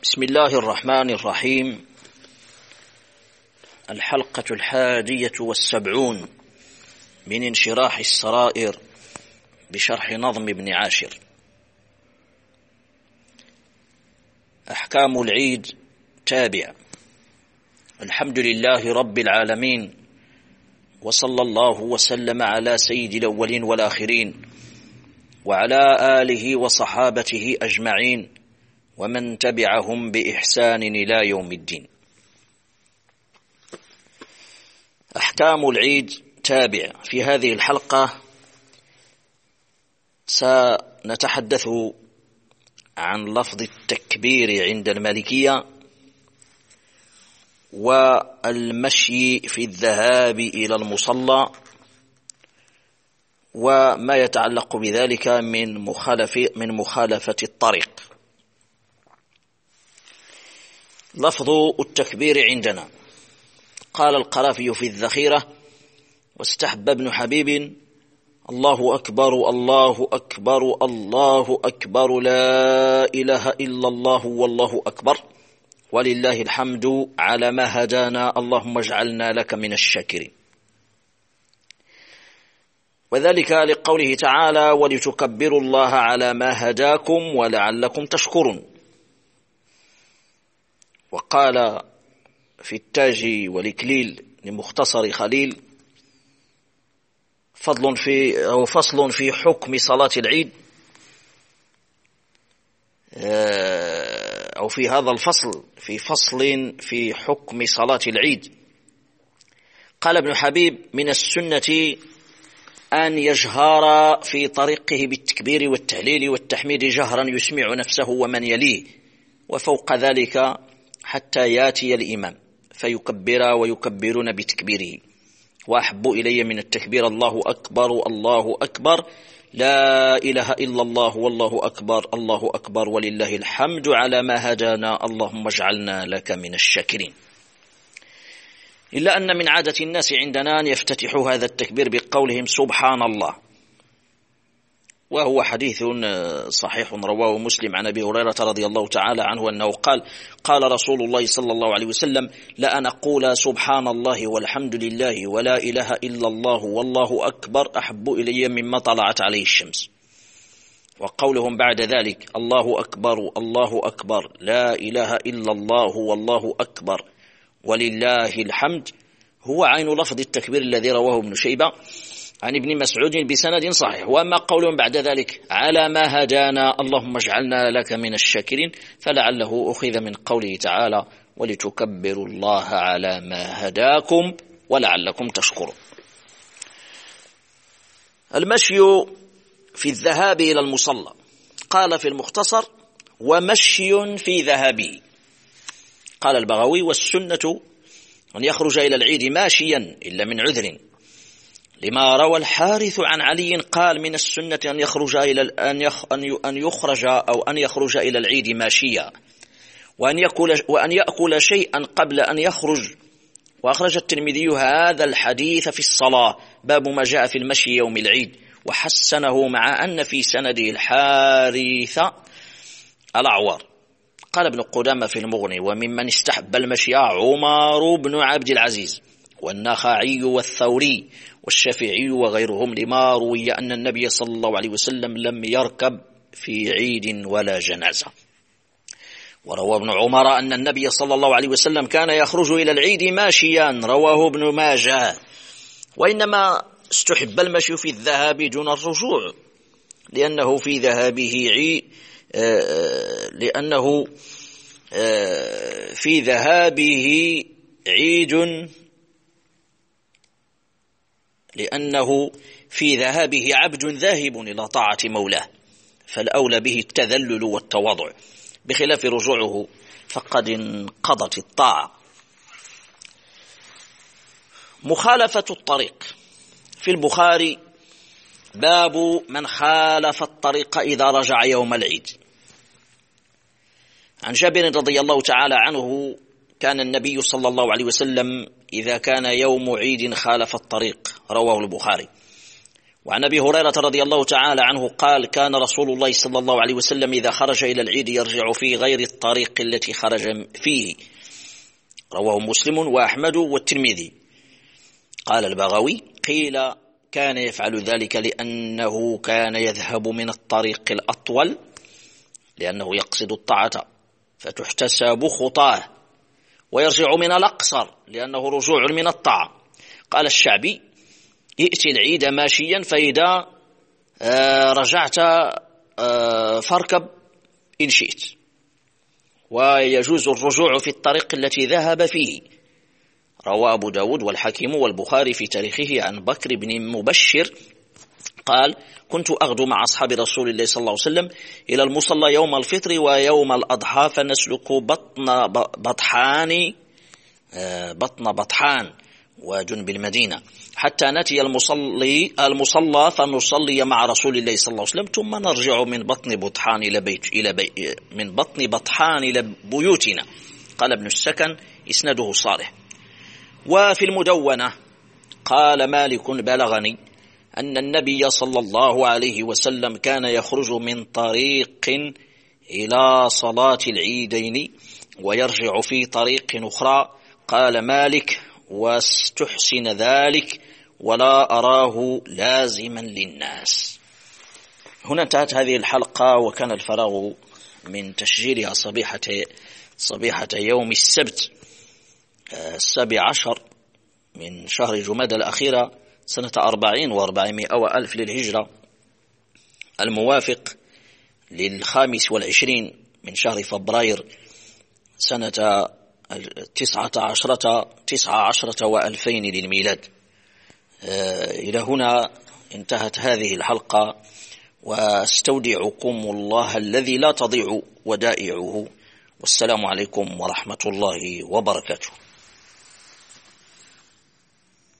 بسم الله الرحمن الرحيم. الحلقة 71 من انشراح السرائر بشرح نظم ابن عاشر. أحكام العيد تابع. الحمد لله رب العالمين، وصلى الله وسلم على سيد الأولين والآخرين وعلى آله وصحابته أجمعين ومن تبعهم بإحسان إلى يوم الدين. أحكام العيد تابع. في هذه الحلقة سنتحدث عن لفظ التكبير عند المالكية والمشي في الذهاب إلى المصلى وما يتعلق بذلك من مخالفة الطريق. لفظ التكبير عندنا، قال القرافي في الذخيرة: واستحب ابن حبيب الله أكبر الله أكبر الله أكبر لا إله إلا الله والله أكبر ولله الحمد على ما هدانا اللهم اجعلنا لك من الشاكرين. وذلك لقوله تعالى: ولتكبروا الله على ما هداكم ولعلكم تشكرون. وقال في التاج والإكليل لمختصر خليل: فصل في حكم صلاة العيد، أو في هذا الفصل في حكم صلاة العيد. قال ابن حبيب: من السنة أن يجهر في طريقه بالتكبير والتهليل والتحميد جهرا يسمع نفسه ومن يليه، وفوق ذلك حتى ياتي الإمام فيكبر ويكبرون بتكبيره. وأحب إلي من التكبير الله أكبر الله أكبر لا إله إلا الله والله أكبر الله أكبر ولله الحمد على ما هدانا اللهم اجعلنا لك من الشاكرين. إلا أن من عادة الناس عندنا أن يفتتحوا هذا التكبير بقولهم سبحان الله، وهو حديث صحيح رواه مسلم عن أبي هريرة رضي الله تعالى عنه أنه قال رسول الله صلى الله عليه وسلم: لأن أقول سبحان الله والحمد لله ولا إله إلا الله والله أكبر أحب إلي مما طلعت عليه الشمس. وقولهم بعد ذلك الله أكبر الله أكبر لا إله إلا الله والله أكبر ولله الحمد هو عين لفظ التكبير الذي رواه ابن شيبة عن ابن مسعود بسند صحيح. وأما قولهم بعد ذلك على ما هدانا اللهم اجعلنا لك من الشاكرين فلعله أخذ من قوله تعالى: ولتكبروا الله على ما هداكم ولعلكم تشكرون. المشي في الذهاب إلى المصلى، قال في المختصر: ومشي في ذهابه. قال البغوي: والسنة أن يخرج إلى العيد ماشيا إلا من عذر، لما روى الحارث عن علي قال: من السنة أن يخرج إلى العيد ماشيا وأن يأكل شيئا قبل أن يخرج. وأخرج الترمذي هذا الحديث في الصلاة، باب ما جاء في المشي يوم العيد، وحسنه مع أن في سنده الحارث الأعور. قال ابن قدامة في المغني: وممن استحب المشي عمر بن عبد العزيز والنخعي والثوري والشافعي وغيرهم، لما روي أن النبي صلى الله عليه وسلم لم يركب في عيد ولا جنازة. وروى ابن عمر أن النبي صلى الله عليه وسلم كان يخرج إلى العيد ماشيا، رواه ابن ماجه. وإنما استحب المشي في الذهاب دون الرجوع، لأنه في ذهابه عبد ذاهب إلى طاعة مولاه، فالأولى به التذلل والتواضع، بخلاف رجوعه فقد انقضت الطاعة. مخالفة الطريق. في البخاري باب من خالف الطريق إذا رجع يوم العيد. عن جابر رضي الله تعالى عنه: كان النبي صلى الله عليه وسلم إذا كان يوم عيد خالف الطريق، رواه البخاري. وعن أبي هريرة رضي الله تعالى عنه قال كان رسول الله صلى الله عليه وسلم إذا خرج إلى العيد يرجع في غير الطريق التي خرج فيه. رواه مسلم وأحمد والترمذي. قال البغوي قيل كان يفعل ذلك لأنه كان يذهب من الطريق الأطول لأنه يقصد الطاعة فتحتسب خطاه، ويرجع من الأقصر لأنه رجوع من الطاعة. قال الشعبي ائت العيد ماشيا فإذا رجعت فاركب إن شئت، ويجوز الرجوع في الطريق التي ذهب فيه. روى أبو داود والحاكم والبخاري في تاريخه عن بكر بن مبشر قال كنت أغدو مع أصحاب رسول الله صلى الله عليه وسلم إلى المصلى يوم الفطر ويوم الأضحى فنسلك بطن بطحان وجنب المدينة حتى نأتي المصلى فنصلي مع رسول الله صلى الله عليه وسلم ثم نرجع من بطن بطحان إلى بيوتنا. قال ابن السكن إسناده صالح. وفي المدونة قال مالك بلغني أن النبي صلى الله عليه وسلم كان يخرج من طريق إلى صلاة العيدين ويرجع في طريق أخرى. قال مالك واستحسن ذلك ولا أراه لازما للناس. هنا انتهت هذه الحلقة، وكان الفراغ من تشجيرها صبيحة يوم السبت 17 من شهر جمادى الأخيرة سنة 40 و400 وألف للهجرة، الموافق 25 من شهر فبراير سنة 19 وألفين للميلاد. إلى هنا انتهت هذه الحلقة، واستودعكم الله الذي لا تضيع ودائعه، والسلام عليكم ورحمة الله وبركاته.